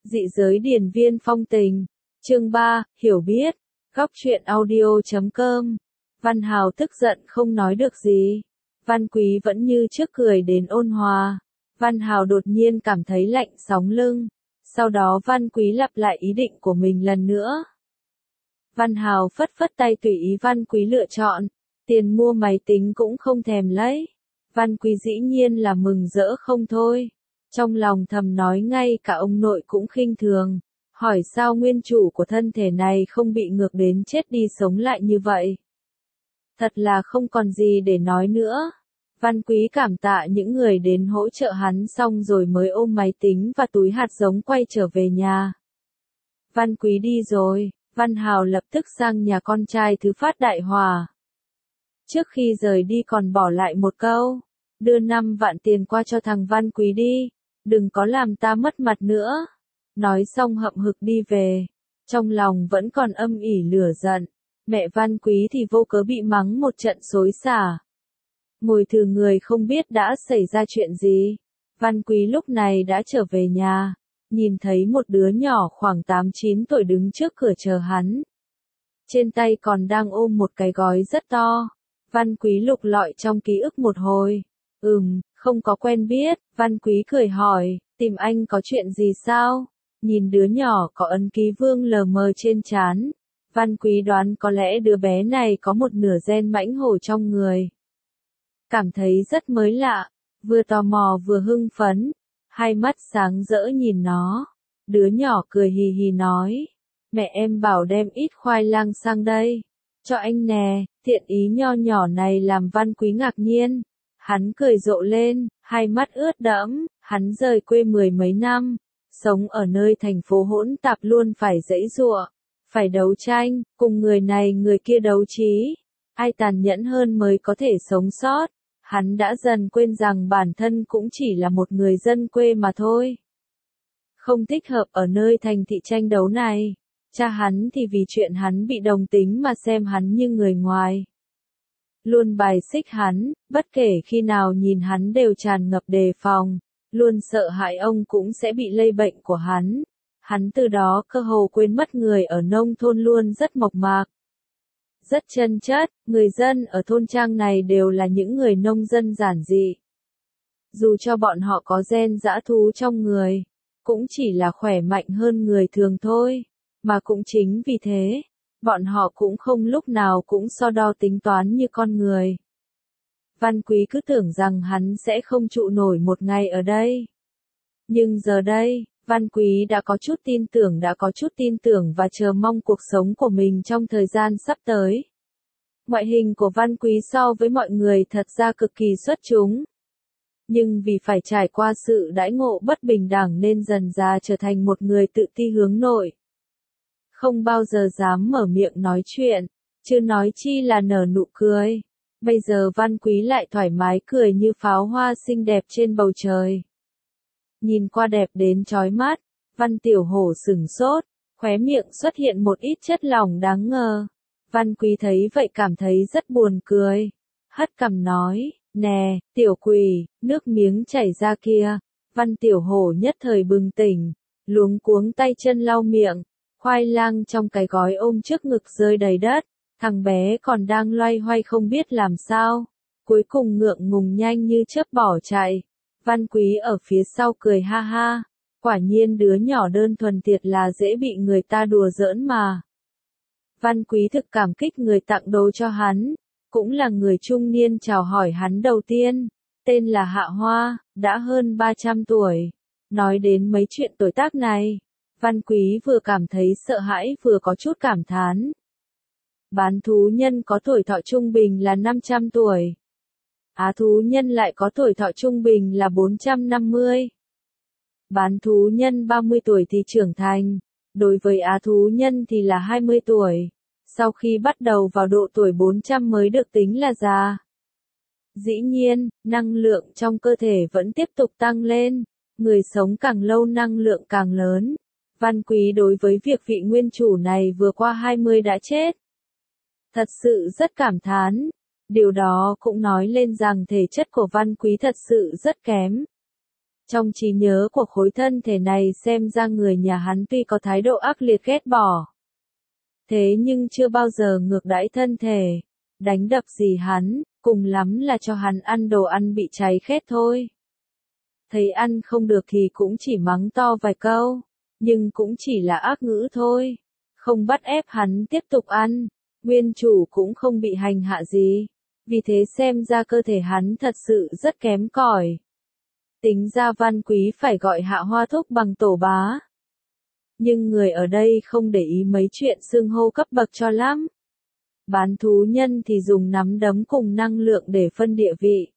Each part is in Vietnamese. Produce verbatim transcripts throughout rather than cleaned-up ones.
Dị giới điển viên phong tình. Chương ba, hiểu biết. Góc truyện audio chấm com. Văn Hào tức giận không nói được gì. Văn Quý vẫn như trước cười đến ôn hòa. Văn Hào đột nhiên cảm thấy lạnh sóng lưng. Sau đó Văn Quý lặp lại ý định của mình lần nữa. Văn Hào phất phất tay tùy ý Văn Quý lựa chọn. Tiền mua máy tính cũng không thèm lấy. Văn Quý dĩ nhiên là mừng rỡ không thôi. Trong lòng thầm nói ngay cả ông nội cũng khinh thường. Hỏi sao nguyên chủ của thân thể này không bị ngược đến chết đi sống lại như vậy. Thật là không còn gì để nói nữa. Văn Quý cảm tạ những người đến hỗ trợ hắn xong rồi mới ôm máy tính và túi hạt giống quay trở về nhà. Văn Quý đi rồi, Văn Hào lập tức sang nhà con trai Thứ Phát Đại Hòa. Trước khi rời đi còn bỏ lại một câu, đưa năm vạn tiền qua cho thằng Văn Quý đi, đừng có làm ta mất mặt nữa. Nói xong hậm hực đi về, trong lòng vẫn còn âm ỉ lửa giận, mẹ Văn Quý thì vô cớ bị mắng một trận xối xả. Ngồi thử người không biết đã xảy ra chuyện gì. Văn Quý lúc này đã trở về nhà, nhìn thấy một đứa nhỏ khoảng tám chín tuổi đứng trước cửa chờ hắn. Trên tay còn đang ôm một cái gói rất to. Văn Quý lục lọi trong ký ức một hồi. Ừm, không có quen biết. Văn Quý cười hỏi, tìm anh có chuyện gì sao? Nhìn đứa nhỏ có ấn ký vương lờ mờ trên trán. Văn Quý đoán có lẽ đứa bé này có một nửa gen mãnh hổ trong người. Cảm thấy rất mới lạ, vừa tò mò vừa hưng phấn, hai mắt sáng rỡ nhìn nó. Đứa nhỏ cười hì hì nói, mẹ em bảo đem ít khoai lang sang đây, cho anh nè. Thiện ý nho nhỏ này làm Văn Quý ngạc nhiên. Hắn cười rộ lên, hai mắt ướt đẫm. Hắn rời quê mười mấy năm, sống ở nơi thành phố hỗn tạp luôn phải giãy giụa, phải đấu tranh, cùng người này người kia đấu trí. Ai tàn nhẫn hơn mới có thể sống sót. Hắn đã dần quên rằng bản thân cũng chỉ là một người dân quê mà thôi. Không thích hợp ở nơi thành thị tranh đấu này. Cha hắn thì vì chuyện hắn bị đồng tính mà xem hắn như người ngoài. Luôn bài xích hắn, bất kể khi nào nhìn hắn đều tràn ngập đề phòng, luôn sợ hại ông cũng sẽ bị lây bệnh của hắn. Hắn từ đó cơ hồ quên mất người ở nông thôn luôn rất mộc mạc, rất chân chất. Người dân ở thôn trang này đều là những người nông dân giản dị. Dù cho bọn họ có gen dã thú trong người, cũng chỉ là khỏe mạnh hơn người thường thôi. Mà cũng chính vì thế, bọn họ cũng không lúc nào cũng so đo tính toán như con người. Văn Quý cứ tưởng rằng hắn sẽ không trụ nổi một ngày ở đây. Nhưng giờ đây, Văn Quý đã có chút tin tưởng đã có chút tin tưởng và chờ mong cuộc sống của mình trong thời gian sắp tới. Ngoại hình của Văn Quý so với mọi người thật ra cực kỳ xuất chúng. Nhưng vì phải trải qua sự đãi ngộ bất bình đẳng nên dần dà trở thành một người tự ti hướng nội. Không bao giờ dám mở miệng nói chuyện, chứ nói chi là nở nụ cười. Bây giờ Văn Quý lại thoải mái cười như pháo hoa xinh đẹp trên bầu trời. Nhìn qua đẹp đến chói mắt, Văn Tiểu Hổ sửng sốt, khóe miệng xuất hiện một ít chất lỏng đáng ngờ. Văn Quý thấy vậy cảm thấy rất buồn cười. Hất cằm nói, nè, tiểu quỷ, nước miếng chảy ra kia. Văn Tiểu Hổ nhất thời bừng tỉnh, luống cuống tay chân lau miệng. Khoai lang trong cái gói ôm trước ngực rơi đầy đất, thằng bé còn đang loay hoay không biết làm sao, cuối cùng ngượng ngùng nhanh như chớp bỏ chạy. Văn Quý ở phía sau cười ha ha, quả nhiên đứa nhỏ đơn thuần thiệt là dễ bị người ta đùa giỡn mà. Văn Quý thực cảm kích người tặng đồ cho hắn, cũng là người trung niên chào hỏi hắn đầu tiên, tên là Hạ Hoa, đã hơn ba trăm tuổi. Nói đến mấy chuyện tuổi tác này, Văn Quý vừa cảm thấy sợ hãi vừa có chút cảm thán. Bán thú nhân có tuổi thọ trung bình là năm trăm tuổi. Á thú nhân lại có tuổi thọ trung bình là bốn trăm năm mươi. Bán thú nhân ba mươi tuổi thì trưởng thành, đối với á thú nhân thì là hai mươi tuổi. Sau khi bắt đầu vào độ tuổi bốn trăm mới được tính là già. Dĩ nhiên, năng lượng trong cơ thể vẫn tiếp tục tăng lên, người sống càng lâu năng lượng càng lớn. Văn Quý đối với việc vị nguyên chủ này vừa qua hai mươi đã chết, thật sự rất cảm thán. Điều đó cũng nói lên rằng thể chất của Văn Quý thật sự rất kém. Trong trí nhớ của khối thân thể này xem ra người nhà hắn tuy có thái độ ác liệt ghét bỏ. Thế nhưng chưa bao giờ ngược đãi thân thể, đánh đập gì hắn, cùng lắm là cho hắn ăn đồ ăn bị cháy khét thôi. Thấy ăn không được thì cũng chỉ mắng to vài câu, nhưng cũng chỉ là ác ngữ thôi, không bắt ép hắn tiếp tục ăn, nguyên chủ cũng không bị hành hạ gì, vì thế xem ra cơ thể hắn thật sự rất kém cỏi. Tính ra Văn Quý phải gọi Hạ Hoa Thúc bằng tổ bá. Nhưng người ở đây không để ý mấy chuyện xưng hô cấp bậc cho lắm. Bán thú nhân thì dùng nắm đấm cùng năng lượng để phân địa vị.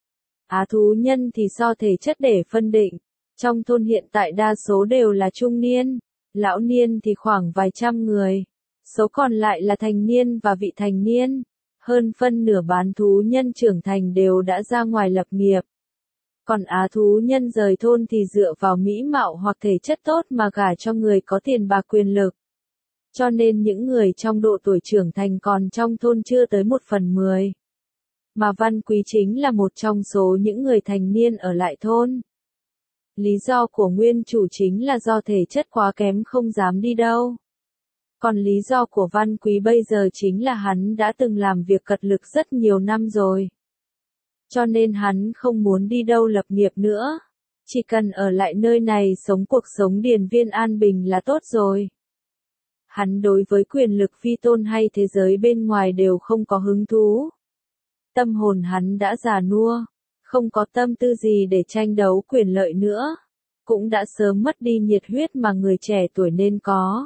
Á thú nhân thì so thể chất để phân định. Trong thôn hiện tại đa số đều là trung niên, lão niên thì khoảng vài trăm người. Số còn lại là thành niên và vị thành niên. Hơn phân nửa bán thú nhân trưởng thành đều đã ra ngoài lập nghiệp. Còn á thú nhân rời thôn thì dựa vào mỹ mạo hoặc thể chất tốt mà gả cho người có tiền bạc quyền lực. Cho nên những người trong độ tuổi trưởng thành còn trong thôn chưa tới một phần mười. Mà Văn Quý chính là một trong số những người thành niên ở lại thôn. Lý do của nguyên chủ chính là do thể chất quá kém không dám đi đâu. Còn lý do của Văn Quý bây giờ chính là hắn đã từng làm việc cật lực rất nhiều năm rồi. Cho nên hắn không muốn đi đâu lập nghiệp nữa. Chỉ cần ở lại nơi này sống cuộc sống điền viên an bình là tốt rồi. Hắn đối với quyền lực phi tôn hay thế giới bên ngoài đều không có hứng thú. Tâm hồn hắn đã già nua, không có tâm tư gì để tranh đấu quyền lợi nữa. Cũng đã sớm mất đi nhiệt huyết mà người trẻ tuổi nên có.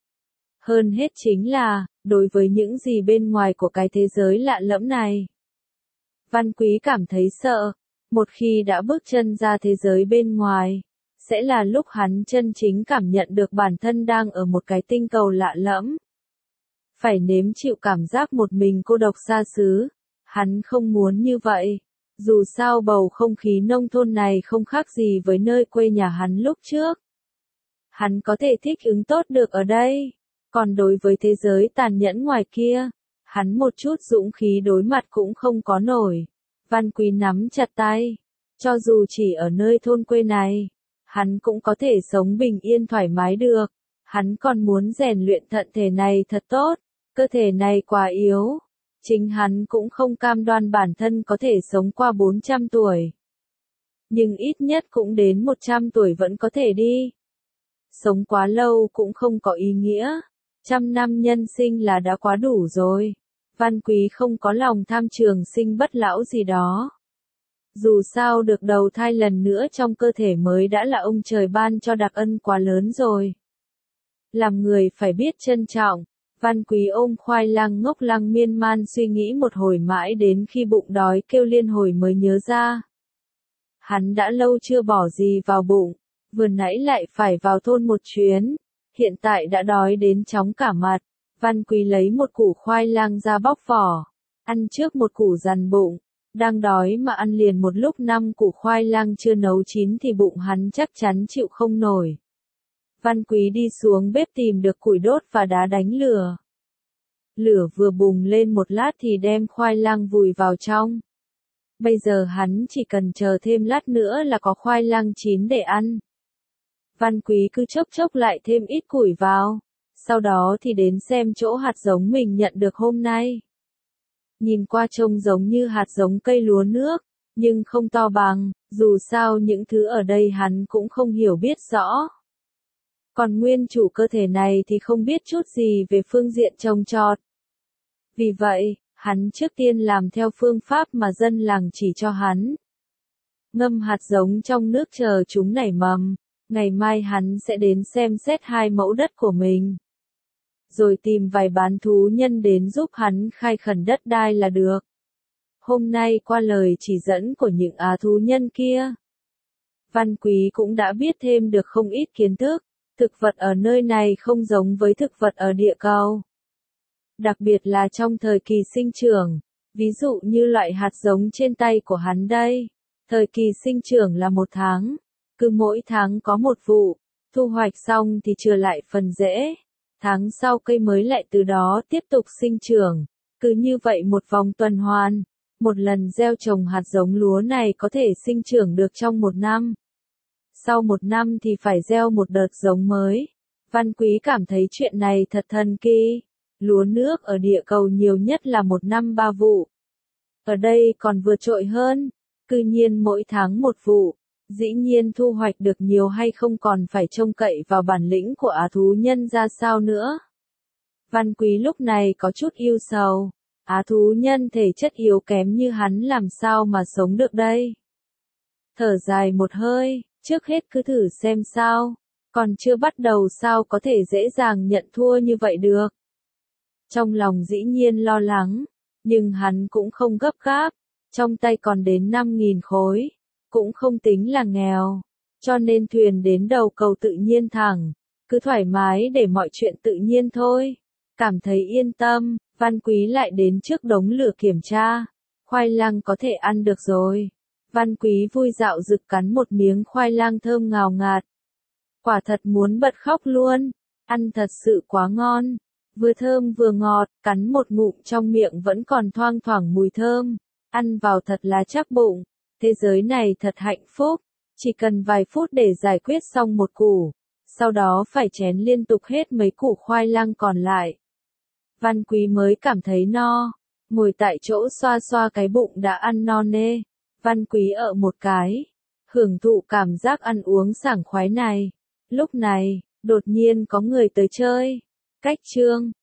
Hơn hết chính là, đối với những gì bên ngoài của cái thế giới lạ lẫm này. Văn Quý cảm thấy sợ, một khi đã bước chân ra thế giới bên ngoài, sẽ là lúc hắn chân chính cảm nhận được bản thân đang ở một cái tinh cầu lạ lẫm. Phải nếm chịu cảm giác một mình cô độc xa xứ, hắn không muốn như vậy. Dù sao bầu không khí nông thôn này không khác gì với nơi quê nhà hắn lúc trước. Hắn có thể thích ứng tốt được ở đây, còn đối với thế giới tàn nhẫn ngoài kia, hắn một chút dũng khí đối mặt cũng không có nổi. Văn Quý nắm chặt tay, cho dù chỉ ở nơi thôn quê này, hắn cũng có thể sống bình yên thoải mái được. Hắn còn muốn rèn luyện thận thể này thật tốt, cơ thể này quá yếu. Chính hắn cũng không cam đoan bản thân có thể sống qua bốn trăm tuổi. Nhưng ít nhất cũng đến một trăm tuổi vẫn có thể đi. Sống quá lâu cũng không có ý nghĩa. Trăm năm nhân sinh là đã quá đủ rồi. Văn Quý không có lòng tham trường sinh bất lão gì đó. Dù sao được đầu thai lần nữa trong cơ thể mới đã là ông trời ban cho đặc ân quá lớn rồi. Làm người phải biết trân trọng. Văn Quý ôm khoai lang ngốc lăng miên man suy nghĩ một hồi mãi đến khi bụng đói kêu liên hồi mới nhớ ra. Hắn đã lâu chưa bỏ gì vào bụng, vừa nãy lại phải vào thôn một chuyến, hiện tại đã đói đến chóng cả mặt. Văn Quý lấy một củ khoai lang ra bóc vỏ, ăn trước một củ dằn bụng, đang đói mà ăn liền một lúc năm củ khoai lang chưa nấu chín thì bụng hắn chắc chắn chịu không nổi. Văn Quý đi xuống bếp tìm được củi đốt và đá đánh lửa. Lửa vừa bùng lên một lát thì đem khoai lang vùi vào trong. Bây giờ hắn chỉ cần chờ thêm lát nữa là có khoai lang chín để ăn. Văn Quý cứ chốc chốc lại thêm ít củi vào, sau đó thì đến xem chỗ hạt giống mình nhận được hôm nay. Nhìn qua trông giống như hạt giống cây lúa nước, nhưng không to bằng, dù sao những thứ ở đây hắn cũng không hiểu biết rõ. Còn nguyên chủ cơ thể này thì không biết chút gì về phương diện trồng trọt. Vì vậy, hắn trước tiên làm theo phương pháp mà dân làng chỉ cho hắn. Ngâm hạt giống trong nước chờ chúng nảy mầm, ngày mai hắn sẽ đến xem xét hai mẫu đất của mình. Rồi tìm vài bán thú nhân đến giúp hắn khai khẩn đất đai là được. Hôm nay qua lời chỉ dẫn của những á thú nhân kia, Văn Quý cũng đã biết thêm được không ít kiến thức. Thực vật ở nơi này không giống với thực vật ở địa cầu. Đặc biệt là trong thời kỳ sinh trưởng, ví dụ như loại hạt giống trên tay của hắn đây. Thời kỳ sinh trưởng là một tháng, cứ mỗi tháng có một vụ, thu hoạch xong thì chừa lại phần rễ. Tháng sau cây mới lại từ đó tiếp tục sinh trưởng, cứ như vậy một vòng tuần hoàn. Một lần gieo trồng hạt giống lúa này có thể sinh trưởng được trong một năm. sau một năm thì phải gieo một đợt giống mới. Văn Quý cảm thấy chuyện này thật thần kỳ. Lúa nước ở địa cầu nhiều nhất là một năm ba vụ. Ở đây còn vượt trội hơn, cư nhiên mỗi tháng một vụ. Dĩ nhiên thu hoạch được nhiều hay không còn phải trông cậy vào bản lĩnh của Á thú nhân ra sao nữa. Văn Quý lúc này có chút ưu sầu. Á thú nhân thể chất yếu kém như hắn làm sao mà sống được đây. Thở dài một hơi, trước hết cứ thử xem sao. Còn chưa bắt đầu sao có thể dễ dàng nhận thua như vậy được. Trong lòng dĩ nhiên lo lắng, nhưng hắn cũng không gấp gáp. Trong tay còn đến năm nghìn khối. Cũng không tính là nghèo, cho nên thuyền đến đầu cầu tự nhiên thẳng, cứ thoải mái để mọi chuyện tự nhiên thôi. Cảm thấy yên tâm, Văn Quý lại đến trước đống lửa kiểm tra. Khoai lang có thể ăn được rồi. Văn Quý vui dạo rực cắn một miếng khoai lang thơm ngào ngạt. Quả thật muốn bật khóc luôn, ăn thật sự quá ngon. Vừa thơm vừa ngọt, cắn một ngụm trong miệng vẫn còn thoang thoảng mùi thơm. Ăn vào thật là chắc bụng. Thế giới này thật hạnh phúc, chỉ cần vài phút để giải quyết xong một củ, sau đó phải chén liên tục hết mấy củ khoai lang còn lại. Văn Quý mới cảm thấy no, ngồi tại chỗ xoa xoa cái bụng đã ăn no nê. Văn Quý ở một cái, hưởng thụ cảm giác ăn uống sảng khoái này. Lúc này, đột nhiên có người tới chơi. Cách chương